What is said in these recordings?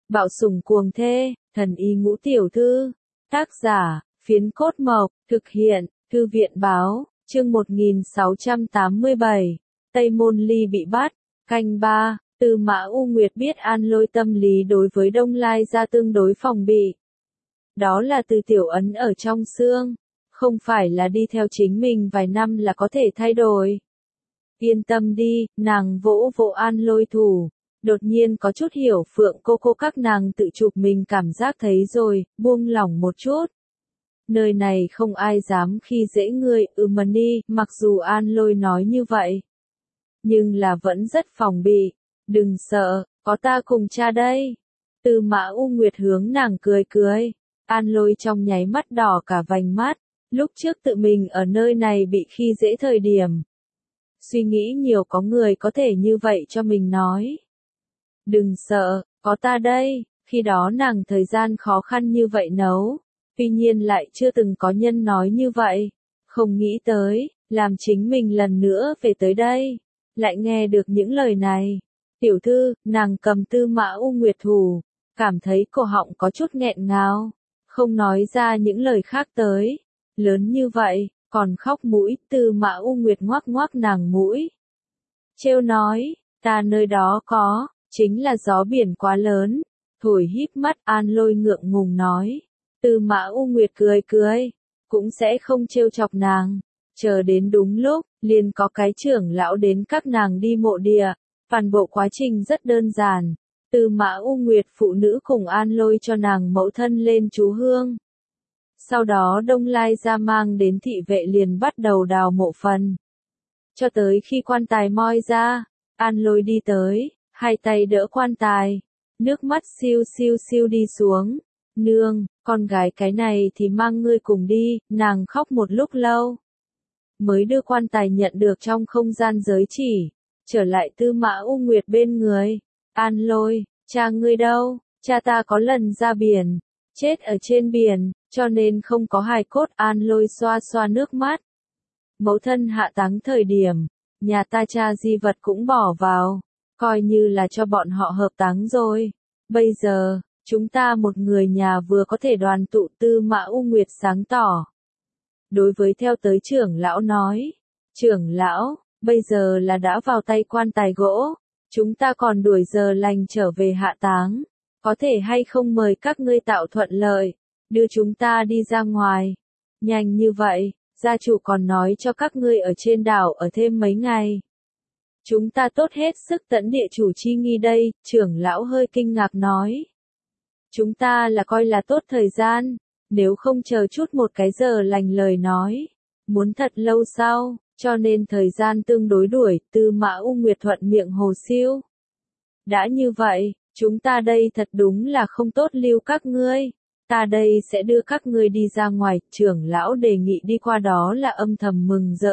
Bạo sủng cuồng thê, thần y ngũ tiểu thư. Tác giả, Phiến Cốt Mộc, thực hiện, Thư viện báo, chương 1687. Tây Môn Ly bị bắt, canh 3, Tư Mã U Nguyệt biết An Lôi tâm lý đối với Đông Lai gia tương đối phòng bị. Đó là từ tiểu ấn ở trong xương, không phải là đi theo chính mình vài năm là có thể thay đổi. Yên tâm đi, nàng vỗ vỗ An Lôi thủ. Đột nhiên có chút hiểu Phượng cô các nàng tự chụp mình cảm giác thấy rồi, buông lỏng một chút. Nơi này không ai dám khi dễ ngươi, mà đi, mặc dù An Lôi nói như vậy. Nhưng là vẫn rất phòng bị. Đừng sợ, có ta cùng cha đây. Tư Mã U Nguyệt hướng nàng cười cười. An Lôi trong nháy mắt đỏ cả vành mắt. Lúc trước tự mình ở nơi này bị khi dễ thời điểm. Suy nghĩ nhiều có người có thể như vậy cho mình nói. Đừng sợ, có ta đây, khi đó nàng thời gian khó khăn như vậy nấu. Tuy nhiên lại chưa từng có nhân nói như vậy. Không nghĩ tới, làm chính mình lần nữa về tới đây. Lại nghe được những lời này. Tiểu thư, nàng cầm Tư Mã U Nguyệt thủ. Cảm thấy cổ họng có chút nghẹn ngào. Không nói ra những lời khác tới. Lớn như vậy, còn khóc mũi. Tư Mã U Nguyệt ngoác ngoác nàng mũi. Trêu nói, ta nơi đó có. Chính là gió biển quá lớn. Thổi híp mắt An Lôi ngượng ngùng nói. Tư Mã U Nguyệt cười cười. Cũng sẽ không trêu chọc nàng. Chờ đến đúng lúc, liền có cái trưởng lão đến các nàng đi mộ địa. Toàn bộ quá trình rất đơn giản. Tư Mã U Nguyệt phụ nữ cùng An Lôi cho nàng mẫu thân lên chú hương. Sau đó Đông Lai ra mang đến thị vệ liền bắt đầu đào mộ phần. Cho tới khi quan tài moi ra, An Lôi đi tới. Hai tay đỡ quan tài, nước mắt siêu siêu siêu đi xuống. Nương, con gái cái này thì mang ngươi cùng đi, nàng khóc một lúc lâu. Mới đưa quan tài nhận được trong không gian giới chỉ, trở lại Tư Mã U Nguyệt bên người. An Lôi, cha ngươi đâu? Cha ta có lần ra biển, chết ở trên biển, cho nên không có hài cốt. An Lôi xoa xoa nước mắt. Mẫu thân hạ táng thời điểm, nhà ta cha di vật cũng bỏ vào. Coi như là cho bọn họ hợp táng rồi. Bây giờ, chúng ta một người nhà vừa có thể đoàn tụ. Tư Mã U Nguyệt sáng tỏ. Đối với theo tới trưởng lão nói. Trưởng lão, bây giờ là đã vào tay quan tài gỗ. Chúng ta còn đuổi giờ lành trở về hạ táng. Có thể hay không mời các ngươi tạo thuận lợi. Đưa chúng ta đi ra ngoài. Nhanh như vậy, gia chủ còn nói cho các ngươi ở trên đảo ở thêm mấy ngày. Chúng ta tốt hết sức tẫn địa chủ chi nghi đây, trưởng lão hơi kinh ngạc nói. Chúng ta là coi là tốt thời gian, nếu không chờ chút một cái giờ lành lời nói. Muốn thật lâu sau, cho nên thời gian tương đối đuổi. Tư Mã U Nguyệt thuận miệng hồ siêu. Đã như vậy, chúng ta đây thật đúng là không tốt lưu các ngươi. Ta đây sẽ đưa các ngươi đi ra ngoài. Trưởng lão đề nghị đi qua đó là âm thầm mừng rỡ.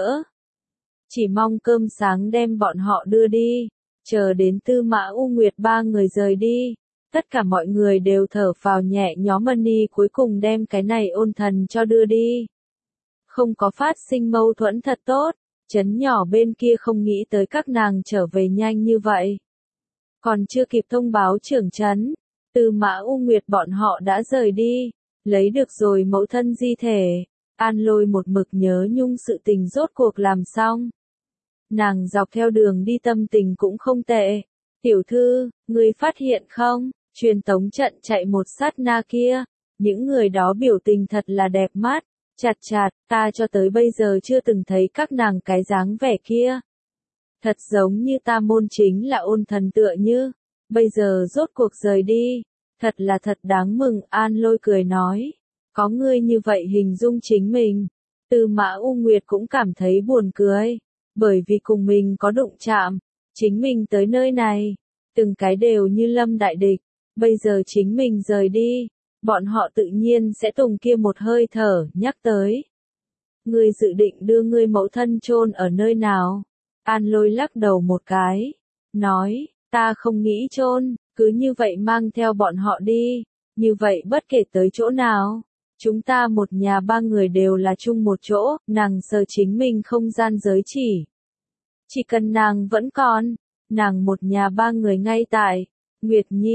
Chỉ mong cơm sáng đem bọn họ đưa đi. Chờ đến Tư Mã U Nguyệt ba người rời đi. Tất cả mọi người đều thở phào nhẹ nhõm. Mani cuối cùng đem cái này ôn thần cho đưa đi. Không có phát sinh mâu thuẫn thật tốt. Trấn nhỏ bên kia không nghĩ tới các nàng trở về nhanh như vậy. Còn chưa kịp thông báo trưởng trấn. Tư Mã U Nguyệt bọn họ đã rời đi. Lấy được rồi mẫu thân di thể. An Lôi một mực nhớ nhung sự tình rốt cuộc làm xong. Nàng dọc theo đường đi tâm tình cũng không tệ. Tiểu thư, ngươi phát hiện không? Truyền tống trận chạy một sát na kia. Những người đó biểu tình thật là đẹp mắt. Chặt chặt, ta cho tới bây giờ chưa từng thấy các nàng cái dáng vẻ kia. Thật giống như ta môn chính là ôn thần tựa như. Bây giờ rốt cuộc rời đi. Thật là thật đáng mừng. An Lôi cười nói. Có ngươi như vậy hình dung chính mình. Tư Mã U Nguyệt cũng cảm thấy buồn cười. Bởi vì cùng mình có đụng chạm, chính mình tới nơi này, từng cái đều như lâm đại địch, bây giờ chính mình rời đi, bọn họ tự nhiên sẽ tùng kia một hơi thở, nhắc tới. Ngươi dự định đưa ngươi mẫu thân chôn ở nơi nào? An Lôi lắc đầu một cái, nói, ta không nghĩ chôn, cứ như vậy mang theo bọn họ đi, như vậy bất kể tới chỗ nào. Chúng ta một nhà ba người đều là chung một chỗ. Nàng sờ chính mình không gian giới chỉ. Chỉ cần nàng vẫn còn, nàng một nhà ba người ngay tại Nguyệt Nhi,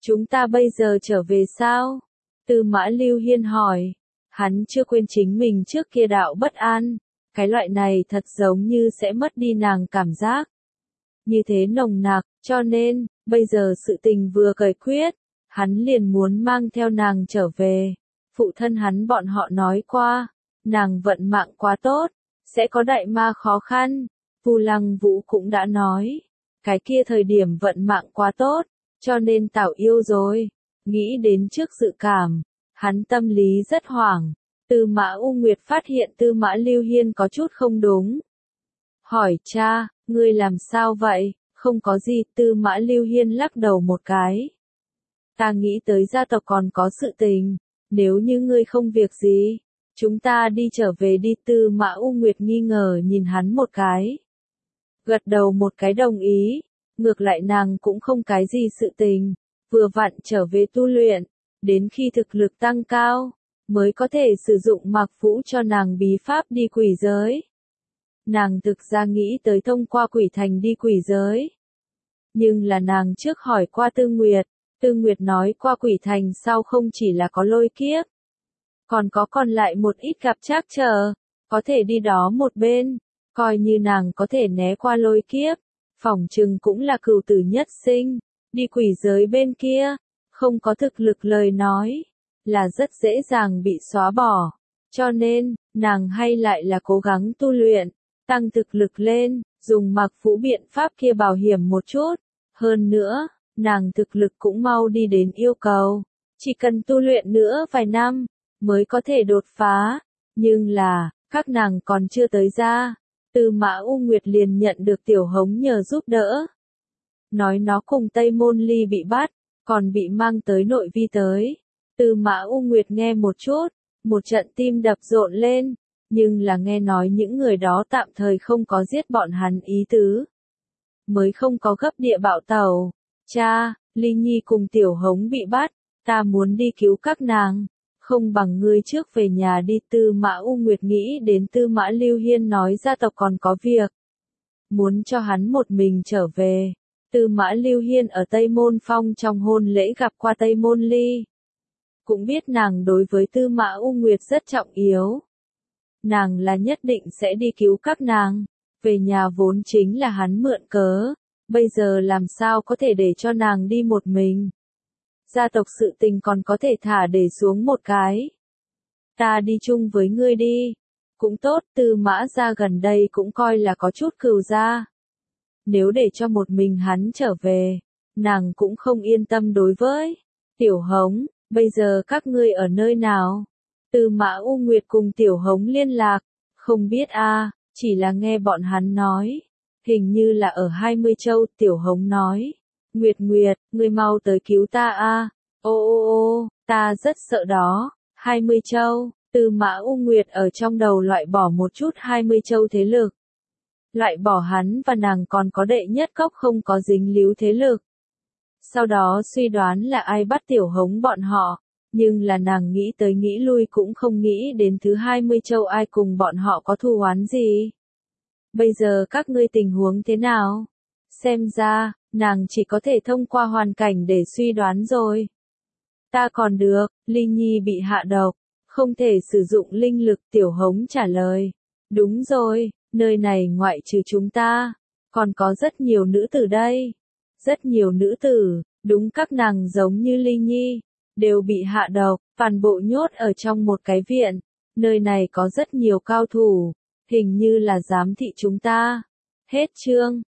Chúng ta bây giờ trở về sao? Tư Mã Lưu Hiên hỏi. Hắn chưa quên chính mình trước kia đạo bất an. Cái loại này thật giống như sẽ mất đi nàng cảm giác. Như thế nồng nặc, cho nên, bây giờ sự tình vừa cởi quyết, hắn liền muốn mang theo nàng trở về. Phụ thân hắn bọn họ nói qua, nàng vận mạng quá tốt, sẽ có đại ma khó khăn. Vu Lăng Vũ cũng đã nói, cái kia thời điểm vận mạng quá tốt, cho nên tảo yêu rồi. Nghĩ đến trước dự cảm, hắn tâm lý rất hoảng. Tư Mã U Nguyệt phát hiện Tư Mã Lưu Hiên có chút không đúng. Hỏi cha, ngươi làm sao vậy? Không có gì, Tư Mã Lưu Hiên lắc đầu một cái. Ta nghĩ tới gia tộc còn có sự tình, nếu như ngươi không việc gì, chúng ta đi trở về đi. Tư Mã U Nguyệt nghi ngờ nhìn hắn một cái. Gật đầu một cái đồng ý, ngược lại nàng cũng không cái gì sự tình, vừa vặn trở về tu luyện, đến khi thực lực tăng cao, mới có thể sử dụng Mạc Vũ cho nàng bí pháp đi quỷ giới. Nàng thực ra nghĩ tới thông qua quỷ thành đi quỷ giới. Nhưng là nàng trước hỏi qua Tư Nguyệt nói qua quỷ thành sau không chỉ là có lôi kiếp, còn lại một ít gặp trắc trở, có thể đi đó một bên, coi như nàng có thể né qua lôi kiếp, phỏng chừng cũng là cửu tử nhất sinh, đi quỷ giới bên kia, không có thực lực lời nói, là rất dễ dàng bị xóa bỏ, cho nên, nàng hay lại là cố gắng tu luyện, tăng thực lực lên, dùng Mạc Vũ biện pháp kia bảo hiểm một chút, hơn nữa, nàng thực lực cũng mau đi đến yêu cầu, chỉ cần tu luyện nữa vài năm, mới có thể đột phá, nhưng là, các nàng còn chưa tới ra, Tư Mã U Nguyệt liền nhận được Tiểu Hống nhờ giúp đỡ. Nói nó cùng Tây Môn Ly bị bắt, còn bị mang tới nội vi tới. Tư Mã U Nguyệt nghe một chút, một trận tim đập rộn lên, nhưng là nghe nói những người đó tạm thời không có giết bọn hắn ý tứ. Mới không có gấp địa bạo tàu. Cha, Ly Nhi cùng Tiểu Hống bị bắt, ta muốn đi cứu các nàng. Không bằng ngươi trước về nhà đi. Tư Mã U Nguyệt nghĩ đến Tư Mã Lưu Hiên nói gia tộc còn có việc. Muốn cho hắn một mình trở về. Tư Mã Lưu Hiên ở Tây Môn Phong trong hôn lễ gặp qua Tây Môn Ly. Cũng biết nàng đối với Tư Mã U Nguyệt rất trọng yếu. Nàng là nhất định sẽ đi cứu các nàng. Về nhà vốn chính là hắn mượn cớ. Bây giờ làm sao có thể để cho nàng đi một mình. Gia tộc sự tình còn có thể thả để xuống một cái. Ta đi chung với ngươi đi. Cũng tốt, Tư Mã gia gần đây cũng coi là có chút cừu gia. Nếu để cho một mình hắn trở về, nàng cũng không yên tâm đối với. Tiểu Hống, bây giờ các ngươi ở nơi nào? Tư Mã U Nguyệt cùng Tiểu Hống liên lạc. Không biết a, chỉ là nghe bọn hắn nói. Hình như là ở 20 châu. Tiểu Hống nói. Nguyệt, ngươi mau tới cứu ta a. Ô, ta rất sợ đó. 20 châu, Tư Mã U Nguyệt ở trong đầu loại bỏ một chút 20 châu thế lực. Loại bỏ hắn và nàng còn có đệ nhất cốc không có dính líu thế lực. Sau đó suy đoán là ai bắt Tiểu Hống bọn họ, nhưng là nàng nghĩ tới nghĩ lui cũng không nghĩ đến thứ 20 châu ai cùng bọn họ có thù oán gì. Bây giờ các ngươi tình huống thế nào? Xem ra, nàng chỉ có thể thông qua hoàn cảnh để suy đoán rồi. Ta còn được, Ly Nhi bị hạ độc, không thể sử dụng linh lực. Tiểu Hống trả lời. Đúng rồi, nơi này ngoại trừ chúng ta, còn có rất nhiều nữ tử đây. Rất nhiều nữ tử, đúng các nàng giống như Ly Nhi, đều bị hạ độc, toàn bộ nhốt ở trong một cái viện. Nơi này có rất nhiều cao thủ, hình như là giám thị chúng ta. Hết chương.